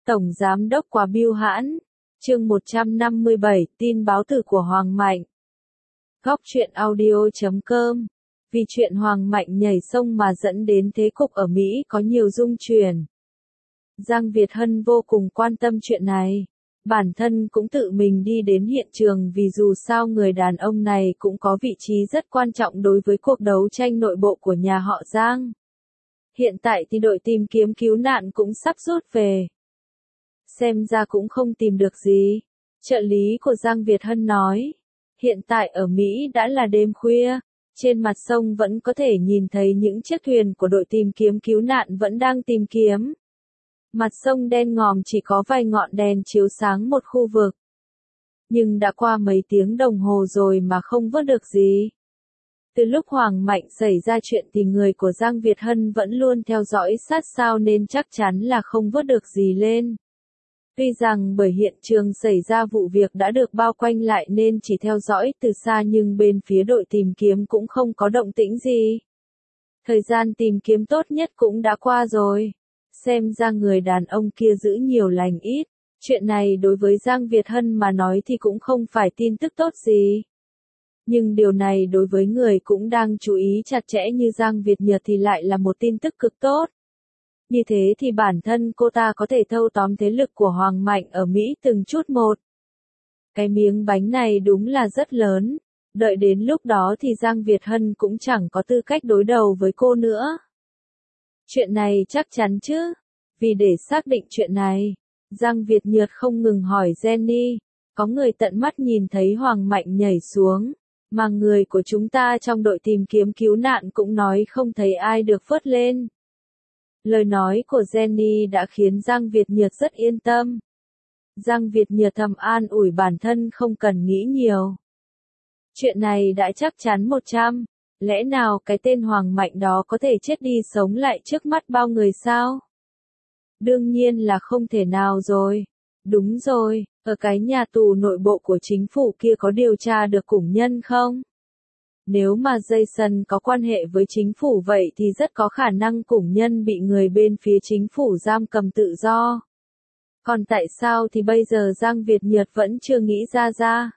Tổng Giám đốc quá bưu hãn. Chương 157, tin báo tử của Hoàng Mạnh. Góc truyện audio.com. Vì chuyện Hoàng Mạnh nhảy sông mà dẫn đến thế cục ở Mỹ có nhiều rung chuyển. Giang Việt Hân vô cùng quan tâm chuyện này. Bản thân cũng tự mình đi đến hiện trường vì dù sao người đàn ông này cũng có vị trí rất quan trọng đối với cuộc đấu tranh nội bộ của nhà họ Giang. Hiện tại thì đội tìm kiếm cứu nạn cũng sắp rút về. Xem ra cũng không tìm được gì. Trợ lý của Giang Việt Hân nói. Hiện tại ở Mỹ đã là đêm khuya. Trên mặt sông vẫn có thể nhìn thấy những chiếc thuyền của đội tìm kiếm cứu nạn vẫn đang tìm kiếm. Mặt sông đen ngòm chỉ có vài ngọn đèn chiếu sáng một khu vực. Nhưng đã qua mấy tiếng đồng hồ rồi mà không vớt được gì. Từ lúc Hoàng Mạnh xảy ra chuyện thì người của Giang Việt Hân vẫn luôn theo dõi sát sao nên chắc chắn là không vớt được gì lên. Tuy rằng bởi hiện trường xảy ra vụ việc đã được bao quanh lại nên chỉ theo dõi từ xa nhưng bên phía đội tìm kiếm cũng không có động tĩnh gì. Thời gian tìm kiếm tốt nhất cũng đã qua rồi. Xem ra người đàn ông kia giữ nhiều lành ít. Chuyện này đối với Giang Việt Hân mà nói thì cũng không phải tin tức tốt gì. Nhưng điều này đối với người cũng đang chú ý chặt chẽ như Giang Việt Nhật thì lại là một tin tức cực tốt. Như thế thì bản thân cô ta có thể thâu tóm thế lực của Hoàng Mạnh ở Mỹ từng chút một. Cái miếng bánh này đúng là rất lớn. Đợi đến lúc đó thì Giang Việt Hân cũng chẳng có tư cách đối đầu với cô nữa. Chuyện này chắc chắn chứ. Vì để xác định chuyện này, Giang Việt Nhật không ngừng hỏi Jenny. Có người tận mắt nhìn thấy Hoàng Mạnh nhảy xuống. Mà người của chúng ta trong đội tìm kiếm cứu nạn cũng nói không thấy ai được vớt lên. Lời nói của Jenny đã khiến Giang Việt Nhật rất yên tâm. Giang Việt Nhật thầm an ủi bản thân không cần nghĩ nhiều. Chuyện này đã chắc chắn 100. Lẽ nào cái tên Hoàng Mạnh đó có thể chết đi sống lại trước mắt bao người sao? Đương nhiên là không thể nào rồi. Đúng rồi, ở cái nhà tù nội bộ của chính phủ kia có điều tra được cùng nhân không? Nếu mà Jason có quan hệ với chính phủ vậy thì rất có khả năng cùng nhân bị người bên phía chính phủ giam cầm tự do. Còn tại sao thì bây giờ Giang Việt Nhật vẫn chưa nghĩ ra?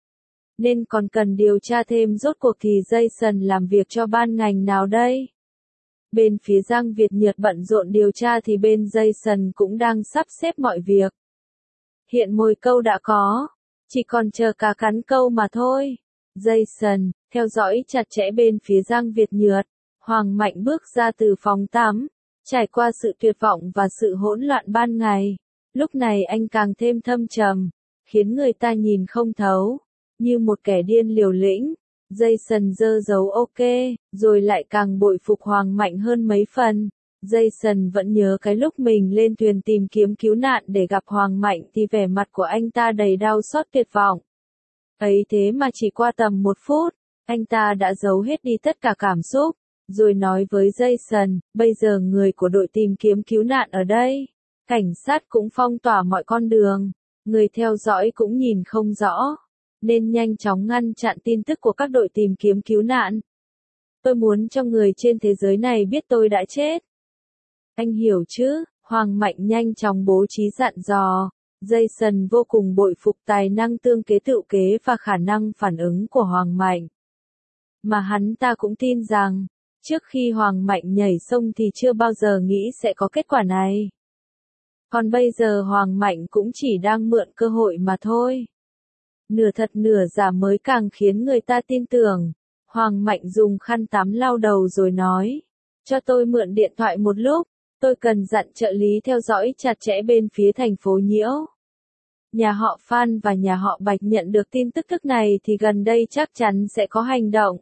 Nên còn cần điều tra thêm rốt cuộc thì Jason làm việc cho ban ngành nào đây? Bên phía Giang Việt Nhật bận rộn điều tra thì bên Jason cũng đang sắp xếp mọi việc. Hiện mồi câu đã có, chỉ còn chờ cá cắn câu mà thôi. Jason, theo dõi chặt chẽ bên phía Giang Việt Nhật, Hoàng Mạnh bước ra từ phòng tắm, trải qua sự tuyệt vọng và sự hỗn loạn ban ngày. Lúc này anh càng thêm thâm trầm, khiến người ta nhìn không thấu, như một kẻ điên liều lĩnh. Jason giơ dấu ok, rồi lại càng bội phục Hoàng Mạnh hơn mấy phần. Jason vẫn nhớ cái lúc mình lên thuyền tìm kiếm cứu nạn để gặp Hoàng Mạnh thì vẻ mặt của anh ta đầy đau xót tuyệt vọng. Ấy thế mà chỉ qua tầm 1 phút, anh ta đã giấu hết đi tất cả cảm xúc, rồi nói với Jason, bây giờ người của đội tìm kiếm cứu nạn ở đây. Cảnh sát cũng phong tỏa mọi con đường, người theo dõi cũng nhìn không rõ, nên nhanh chóng ngăn chặn tin tức của các đội tìm kiếm cứu nạn. Tôi muốn cho người trên thế giới này biết tôi đã chết. Anh hiểu chứ? Hoàng Mạnh nhanh chóng bố trí dặn dò. Jason vô cùng bội phục tài năng tương kế tựu kế và khả năng phản ứng của Hoàng Mạnh. Mà hắn ta cũng tin rằng, trước khi Hoàng Mạnh nhảy sông thì chưa bao giờ nghĩ sẽ có kết quả này. Còn bây giờ Hoàng Mạnh cũng chỉ đang mượn cơ hội mà thôi. Nửa thật nửa giả mới càng khiến người ta tin tưởng. Hoàng Mạnh dùng khăn tắm lau đầu rồi nói, cho tôi mượn điện thoại một lúc, tôi cần dặn trợ lý theo dõi chặt chẽ bên phía thành phố Nhiễu. Nhà họ Phan và nhà họ Bạch nhận được tin tức này thì gần đây chắc chắn sẽ có hành động.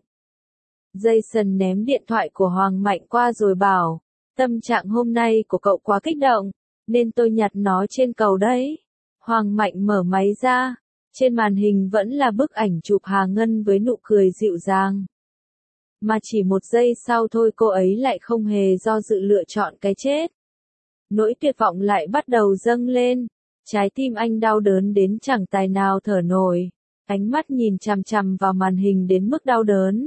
Jason ném điện thoại của Hoàng Mạnh qua rồi bảo, tâm trạng hôm nay của cậu quá kích động, nên tôi nhặt nó trên cầu đấy. Hoàng Mạnh mở máy ra, trên màn hình vẫn là bức ảnh chụp Hà Ngân với nụ cười dịu dàng. Mà chỉ 1 giây sau thôi cô ấy lại không hề do dự lựa chọn cái chết. Nỗi tuyệt vọng lại bắt đầu dâng lên. Trái tim anh đau đớn đến chẳng tài nào thở nổi. Ánh mắt nhìn chằm chằm vào màn hình đến mức đau đớn.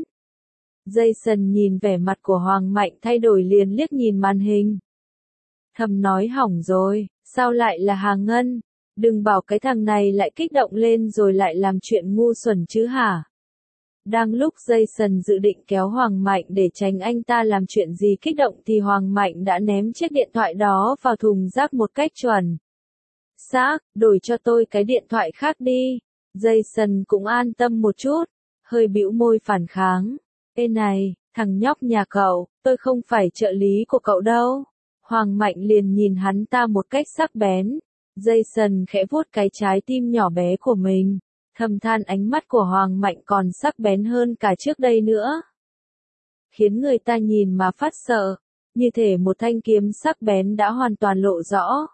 Jason nhìn vẻ mặt của Hoàng Mạnh thay đổi liền liếc nhìn màn hình. Thầm nói hỏng rồi, Sao lại là Hà Ngân? Đừng bảo cái thằng này lại kích động lên rồi lại làm chuyện ngu xuẩn chứ hả? Đang lúc Jason dự định kéo Hoàng Mạnh để tránh anh ta làm chuyện gì kích động thì Hoàng Mạnh đã ném chiếc điện thoại đó vào thùng rác một cách chuẩn xác, đổi cho tôi cái điện thoại khác đi. Jason cũng an tâm một chút, hơi bĩu môi phản kháng. Ê này, thằng nhóc nhà cậu, tôi không phải trợ lý của cậu đâu. Hoàng Mạnh liền nhìn hắn ta một cách sắc bén. Jason khẽ vuốt cái trái tim nhỏ bé của mình, thầm than ánh mắt của Hoàng Mạnh còn sắc bén hơn cả trước đây nữa. Khiến người ta nhìn mà phát sợ, như thể một thanh kiếm sắc bén đã hoàn toàn lộ rõ.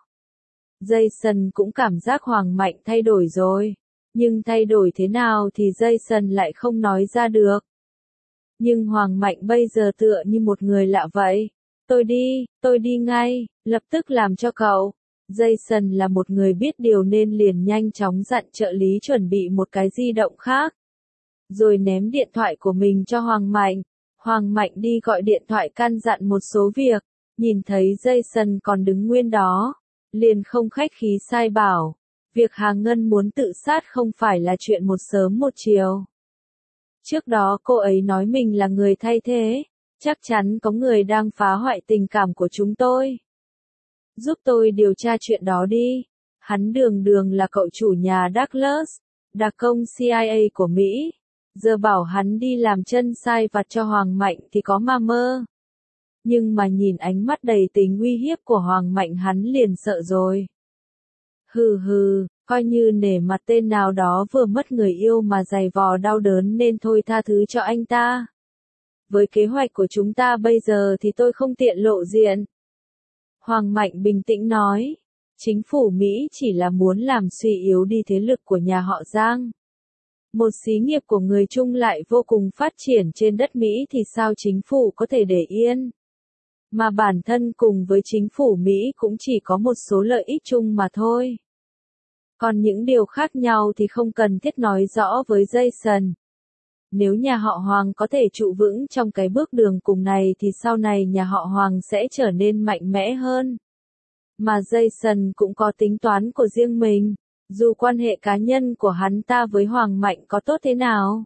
Jason cũng cảm giác Hoàng Mạnh thay đổi rồi, nhưng thay đổi thế nào thì Jason lại không nói ra được. Nhưng Hoàng Mạnh bây giờ tựa như một người lạ vậy. Tôi đi ngay, lập tức làm cho cậu. Jason là một người biết điều nên liền nhanh chóng dặn trợ lý chuẩn bị một cái di động khác. Rồi ném điện thoại của mình cho Hoàng Mạnh. Hoàng Mạnh đi gọi điện thoại căn dặn một số việc, nhìn thấy Jason còn đứng nguyên đó. Liền không khách khí sai bảo, việc Hà Ngân muốn tự sát không phải là chuyện một sớm một chiều. Trước đó cô ấy nói mình là người thay thế, chắc chắn có người đang phá hoại tình cảm của chúng tôi. Giúp tôi điều tra chuyện đó đi. Hắn đường đường là cậu chủ nhà Douglas, đặc công CIA của Mỹ. Giờ bảo hắn đi làm chân sai vặt cho Hoàng Mạnh thì có ma mơ. Nhưng mà nhìn ánh mắt đầy tính uy hiếp của Hoàng Mạnh hắn liền sợ rồi. Hừ hừ, coi như nể mặt tên nào đó vừa mất người yêu mà giày vò đau đớn nên thôi tha thứ cho anh ta. Với kế hoạch của chúng ta bây giờ thì tôi không tiện lộ diện. Hoàng Mạnh bình tĩnh nói, chính phủ Mỹ chỉ là muốn làm suy yếu đi thế lực của nhà họ Giang. Một xí nghiệp của người Trung lại vô cùng phát triển trên đất Mỹ thì sao chính phủ có thể để yên. Mà bản thân cùng với chính phủ Mỹ cũng chỉ có một số lợi ích chung mà thôi. Còn những điều khác nhau thì không cần thiết nói rõ với Jason. Nếu nhà họ Hoàng có thể trụ vững trong cái bước đường cùng này thì sau này nhà họ Hoàng sẽ trở nên mạnh mẽ hơn. Mà Jason cũng có tính toán của riêng mình, dù quan hệ cá nhân của hắn ta với Hoàng Mạnh có tốt thế nào.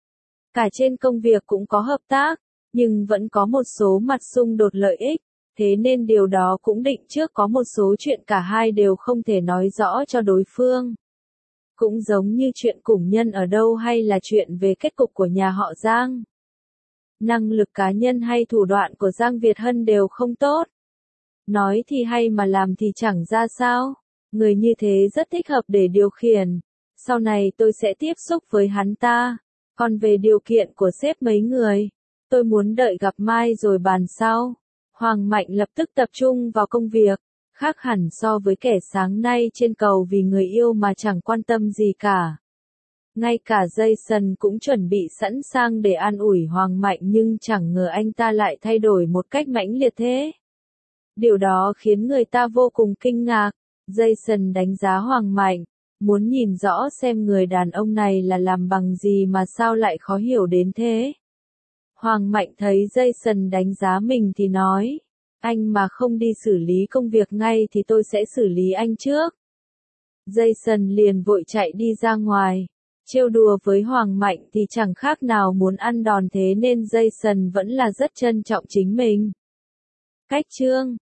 Cả trên công việc cũng có hợp tác, nhưng vẫn có một số mặt xung đột lợi ích, thế nên điều đó cũng định trước có một số chuyện cả hai đều không thể nói rõ cho đối phương. Cũng giống như chuyện cùng nhân ở đâu hay là chuyện về kết cục của nhà họ Giang. Năng lực cá nhân hay thủ đoạn của Giang Việt Hân đều không tốt. Nói thì hay mà làm thì chẳng ra sao. Người như thế rất thích hợp để điều khiển. Sau này tôi sẽ tiếp xúc với hắn ta. Còn về điều kiện của sếp mấy người, tôi muốn đợi gặp mai rồi bàn sau. Hoàng Mạnh lập tức tập trung vào công việc, khác hẳn so với kẻ sáng nay trên cầu vì người yêu mà chẳng quan tâm gì cả. Ngay cả Jason cũng chuẩn bị sẵn sàng để an ủi Hoàng Mạnh nhưng chẳng ngờ anh ta lại thay đổi một cách mãnh liệt thế. Điều đó khiến người ta vô cùng kinh ngạc. Jason đánh giá Hoàng Mạnh, muốn nhìn rõ xem người đàn ông này là làm bằng gì mà sao lại khó hiểu đến thế. Hoàng Mạnh thấy Jason đánh giá mình thì nói, anh mà không đi xử lý công việc ngay thì tôi sẽ xử lý anh trước. Jason liền vội chạy đi ra ngoài. Trêu đùa với Hoàng Mạnh thì chẳng khác nào muốn ăn đòn thế nên Jason vẫn là rất trân trọng chính mình. Cách chương